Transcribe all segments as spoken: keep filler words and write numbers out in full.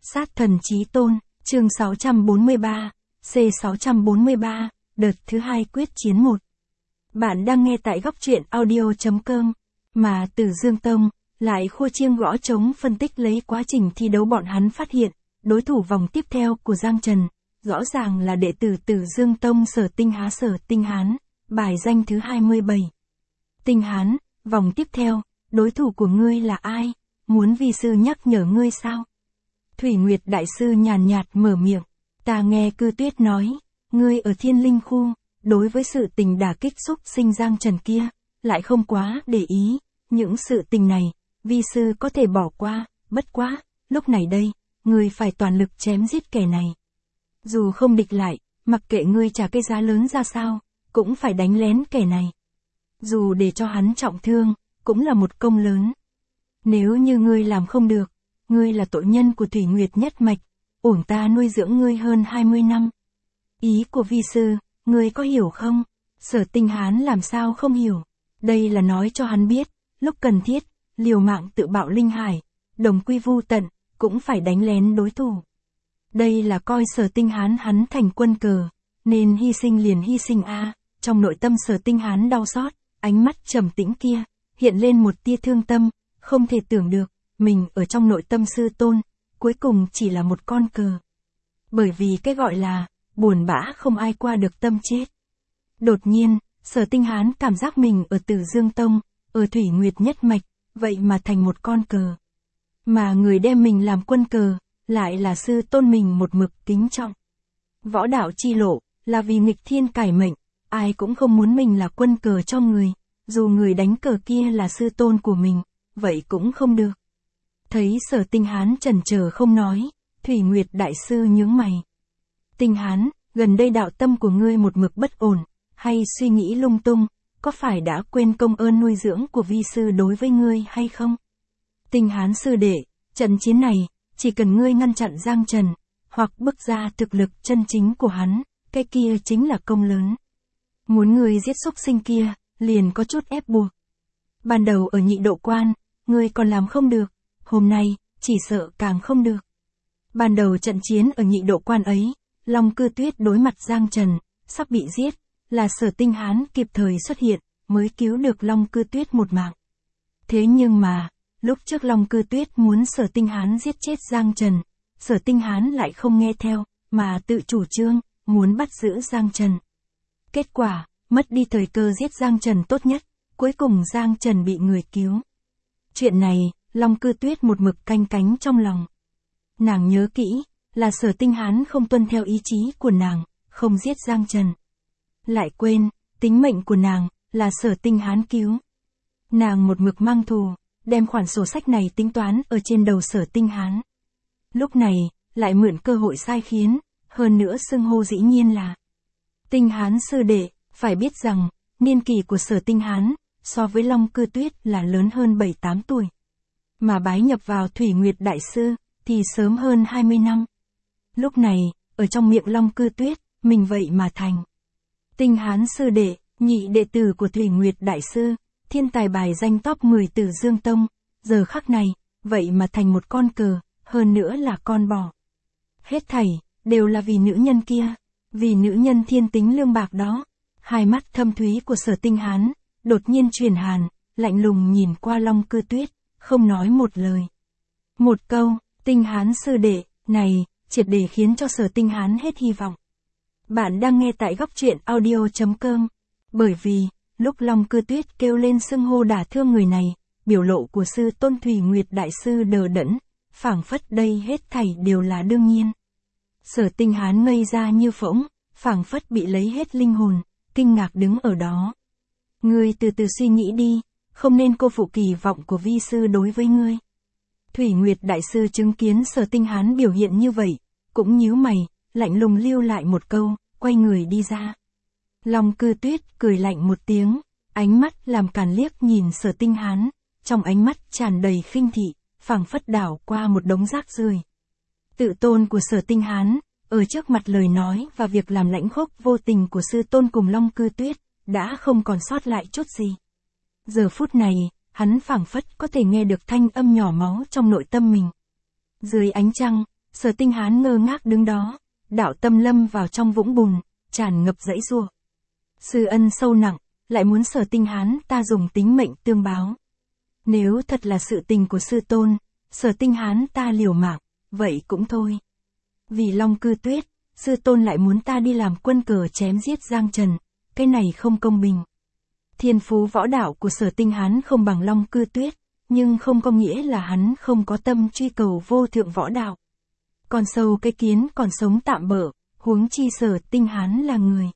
Sát thần chí tôn, chương sáu trăm bốn mươi ba, C sáu trăm bốn mươi ba, đợt thứ hai quyết chiến một. Bạn đang nghe tại góc truyện audio.com, mà Tử Dương Tông lại khua chiêng gõ trống phân tích lấy quá trình thi đấu bọn hắn phát hiện, đối thủ vòng tiếp theo của Giang Trần, rõ ràng là đệ tử Tử Dương Tông Sở Tinh Há Sở Tinh Hán, bài danh thứ hai mươi bảy. Tinh Hán, vòng tiếp theo, đối thủ của ngươi là ai? Muốn vi sư nhắc nhở ngươi sao? Thủy Nguyệt Đại Sư nhàn nhạt mở miệng, ta nghe Cư Tuyết nói, ngươi ở Thiên Linh Khu, đối với sự tình đả kích xúc sinh Giang Trần kia, lại không quá để ý, những sự tình này, vi sư có thể bỏ qua, bất quá, lúc này đây, ngươi phải toàn lực chém giết kẻ này. Dù không địch lại, mặc kệ ngươi trả cái giá lớn ra sao, cũng phải đánh lén kẻ này. Dù để cho hắn trọng thương, cũng là một công lớn. Nếu như ngươi làm không được, ngươi là tội nhân của Thủy Nguyệt nhất mạch, uổng ta nuôi dưỡng ngươi hơn hai mươi năm. Ý của vi sư, ngươi có hiểu không? Sở Tinh Hán làm sao không hiểu? Đây là nói cho hắn biết, lúc cần thiết, liều mạng tự bạo linh hải, đồng quy vu tận, cũng phải đánh lén đối thủ. Đây là coi Sở Tinh Hán hắn thành quân cờ, nên hy sinh liền hy sinh a. À. Trong nội tâm Sở Tinh Hán đau xót, ánh mắt trầm tĩnh kia, hiện lên một tia thương tâm, không thể tưởng được, mình ở trong nội tâm sư tôn, cuối cùng chỉ là một con cờ. Bởi vì cái gọi là, buồn bã không ai qua được tâm chết. Đột nhiên, Sở Tinh Hán cảm giác mình ở Tử Dương Tông, ở Thủy Nguyệt nhất mạch, vậy mà thành một con cờ. Mà người đem mình làm quân cờ, lại là sư tôn mình một mực kính trọng. Võ đạo chi lộ, là vì nghịch thiên cải mệnh, ai cũng không muốn mình là quân cờ cho người, dù người đánh cờ kia là sư tôn của mình, vậy cũng không được. Thấy Sở Tinh Hán chần chờ không nói, Thủy Nguyệt Đại Sư nhướng mày. Tinh Hán, gần đây đạo tâm của ngươi một mực bất ổn, hay suy nghĩ lung tung, có phải đã quên công ơn nuôi dưỡng của vi sư đối với ngươi hay không? Tinh Hán sư đệ, trận chiến này, chỉ cần ngươi ngăn chặn Giang Trần, hoặc bức ra thực lực chân chính của hắn, cái kia chính là công lớn. Muốn ngươi giết xúc sinh kia, liền có chút ép buộc. Ban đầu ở nhị độ quan, ngươi còn làm không được, hôm nay, chỉ sợ càng không được. Ban đầu trận chiến ở nhị độ quan ấy, Long Cư Tuyết đối mặt Giang Trần, sắp bị giết, là Sở Tinh Hán kịp thời xuất hiện, mới cứu được Long Cư Tuyết một mạng. Thế nhưng mà, lúc trước Long Cư Tuyết muốn Sở Tinh Hán giết chết Giang Trần, Sở Tinh Hán lại không nghe theo, mà tự chủ trương, muốn bắt giữ Giang Trần. Kết quả, mất đi thời cơ giết Giang Trần tốt nhất, cuối cùng Giang Trần bị người cứu. Chuyện này, Long Cư Tuyết một mực canh cánh trong lòng. Nàng nhớ kỹ, là Sở Tinh Hán không tuân theo ý chí của nàng, không giết Giang Trần. Lại quên, tính mệnh của nàng, là Sở Tinh Hán cứu. Nàng một mực mang thù, đem khoản sổ sách này tính toán ở trên đầu Sở Tinh Hán. Lúc này, lại mượn cơ hội sai khiến, hơn nữa xưng hô dĩ nhiên là Tinh Hán sư đệ, phải biết rằng, niên kỷ của Sở Tinh Hán, so với Long Cư Tuyết là lớn hơn bảy tám tuổi. Mà bái nhập vào Thủy Nguyệt Đại Sư, thì sớm hơn hai mươi năm. Lúc này, ở trong miệng Long Cư Tuyết, mình vậy mà thành Tinh Hán sư đệ, nhị đệ tử của Thủy Nguyệt Đại Sư, thiên tài bài danh top mười Tử Dương Tông, giờ khắc này, vậy mà thành một con cờ, hơn nữa là con bò. Hết thảy, đều là vì nữ nhân kia, vì nữ nhân thiên tính lương bạc đó. Hai mắt thâm thúy của Sở Tinh Hán, đột nhiên chuyển hàn, lạnh lùng nhìn qua Long Cư Tuyết, không nói một lời. Một câu, Tinh Hán sư đệ, này, triệt để khiến cho Sở Tinh Hán hết hy vọng. Bạn đang nghe tại góc truyện audio.com, bởi vì, lúc Long Cư Tuyết kêu lên xưng hô đả thương người này, biểu lộ của sư tôn Thủy Nguyệt Đại Sư đờ đẫn, phảng phất đây hết thảy đều là đương nhiên. Sở Tinh Hán ngây ra như phỗng, phảng phất bị lấy hết linh hồn, kinh ngạc đứng ở đó. Ngươi từ từ suy nghĩ đi, không nên cô phụ kỳ vọng của vi sư đối với ngươi. Thủy Nguyệt Đại Sư chứng kiến Sở Tinh Hán biểu hiện như vậy, cũng nhíu mày, lạnh lùng lưu lại một câu, quay người đi ra. Long Cư Tuyết cười lạnh một tiếng, ánh mắt làm càn liếc nhìn Sở Tinh Hán, trong ánh mắt tràn đầy khinh thị, phảng phất đảo qua một đống rác rưởi. Tự tôn của Sở Tinh Hán, ở trước mặt lời nói và việc làm lãnh khốc vô tình của sư tôn cùng Long Cư Tuyết, đã không còn sót lại chút gì. Giờ phút này, hắn phảng phất có thể nghe được thanh âm nhỏ máu trong nội tâm mình. Dưới ánh trăng, Sở Tinh Hán ngơ ngác đứng đó, đạo tâm lâm vào trong vũng bùn, tràn ngập dãy giụa. Sư ân sâu nặng, lại muốn Sở Tinh Hán ta dùng tính mệnh tương báo. Nếu thật là sự tình của sư tôn, Sở Tinh Hán ta liều mạng, vậy cũng thôi. Vì Long Cư Tuyết, sư tôn lại muốn ta đi làm quân cờ chém giết Giang Trần, cái này không công bình. Thiên phú võ đạo của Sở Tinh Hán không bằng Long Cư Tuyết, nhưng không có nghĩa là hắn không có tâm truy cầu vô thượng võ đạo. Còn sâu cái kiến còn sống tạm bợ, huống chi Sở Tinh Hán là người.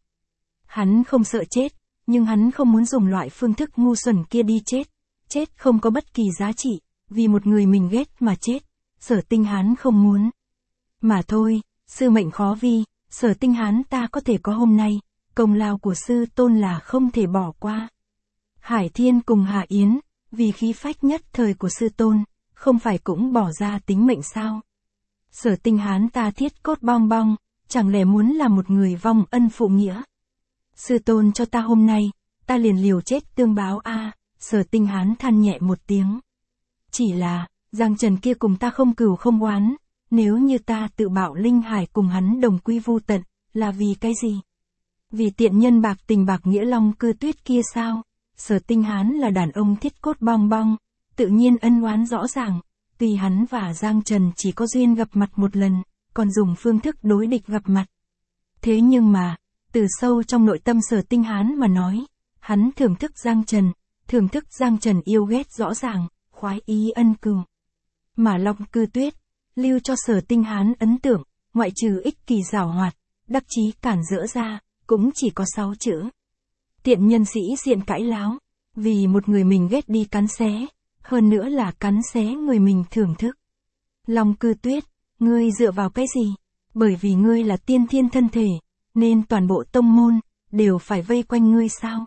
Hắn không sợ chết, nhưng hắn không muốn dùng loại phương thức ngu xuẩn kia đi chết. Chết không có bất kỳ giá trị, vì một người mình ghét mà chết. Sở Tinh Hán không muốn. Mà thôi, sư mệnh khó vi, Sở Tinh Hán ta có thể có hôm nay, công lao của sư tôn là không thể bỏ qua. Hải Thiên cùng Hạ Yến, vì khí phách nhất thời của sư tôn, không phải cũng bỏ ra tính mệnh sao? Sở Tinh Hán ta thiết cốt bong bong, chẳng lẽ muốn là một người vong ân phụ nghĩa? Sư tôn cho ta hôm nay, ta liền liều chết tương báo a. À, Sở Tinh Hán than nhẹ một tiếng. Chỉ là, Giang Trần kia cùng ta không cừu không oán, nếu như ta tự bảo linh hải cùng hắn đồng quy vu tận, là vì cái gì? Vì tiện nhân bạc tình bạc nghĩa Long Cư Tuyết kia sao? Sở Tinh Hán là đàn ông thiết cốt bong bong, tự nhiên ân oán rõ ràng, tuy hắn và Giang Trần chỉ có duyên gặp mặt một lần, còn dùng phương thức đối địch gặp mặt. Thế nhưng mà, từ sâu trong nội tâm Sở Tinh Hán mà nói, hắn thưởng thức Giang Trần, thưởng thức Giang Trần yêu ghét rõ ràng, khoái ý ân cừu. Mà Long Cư Tuyết, lưu cho Sở Tinh Hán ấn tượng, ngoại trừ ích kỳ giảo hoạt, đắc chí cản rỡ ra, cũng chỉ có sáu chữ. Tiện nhân sĩ diện cãi láo, vì một người mình ghét đi cắn xé, hơn nữa là cắn xé người mình thưởng thức. Long Cư Tuyết, ngươi dựa vào cái gì? Bởi vì ngươi là tiên thiên thân thể, nên toàn bộ tông môn, đều phải vây quanh ngươi sao?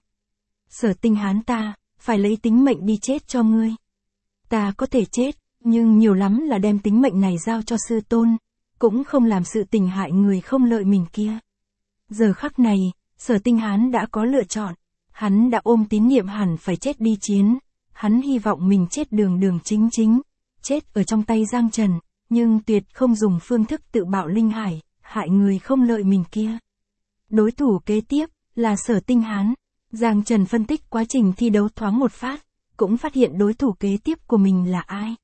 Sở Tinh Hán ta, phải lấy tính mệnh đi chết cho ngươi. Ta có thể chết, nhưng nhiều lắm là đem tính mệnh này giao cho sư tôn, cũng không làm sự tình hại người không lợi mình kia. Giờ khắc này, Sở Tinh Hán đã có lựa chọn, hắn đã ôm tín niệm hẳn phải chết đi chiến, hắn hy vọng mình chết đường đường chính chính, chết ở trong tay Giang Trần, nhưng tuyệt không dùng phương thức tự bạo linh hải, hại người không lợi mình kia. Đối thủ kế tiếp, là Sở Tinh Hán. Giang Trần phân tích quá trình thi đấu thoáng một phát, cũng phát hiện đối thủ kế tiếp của mình là ai.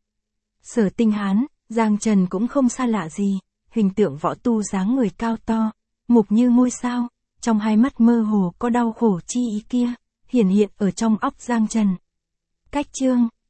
Sở Tinh Hán, Giang Trần cũng không xa lạ gì, hình tượng võ tu dáng người cao to, mục như ngôi sao, trong hai mắt mơ hồ có đau khổ chi ý kia, hiển hiện ở trong óc Giang Trần. Cách chương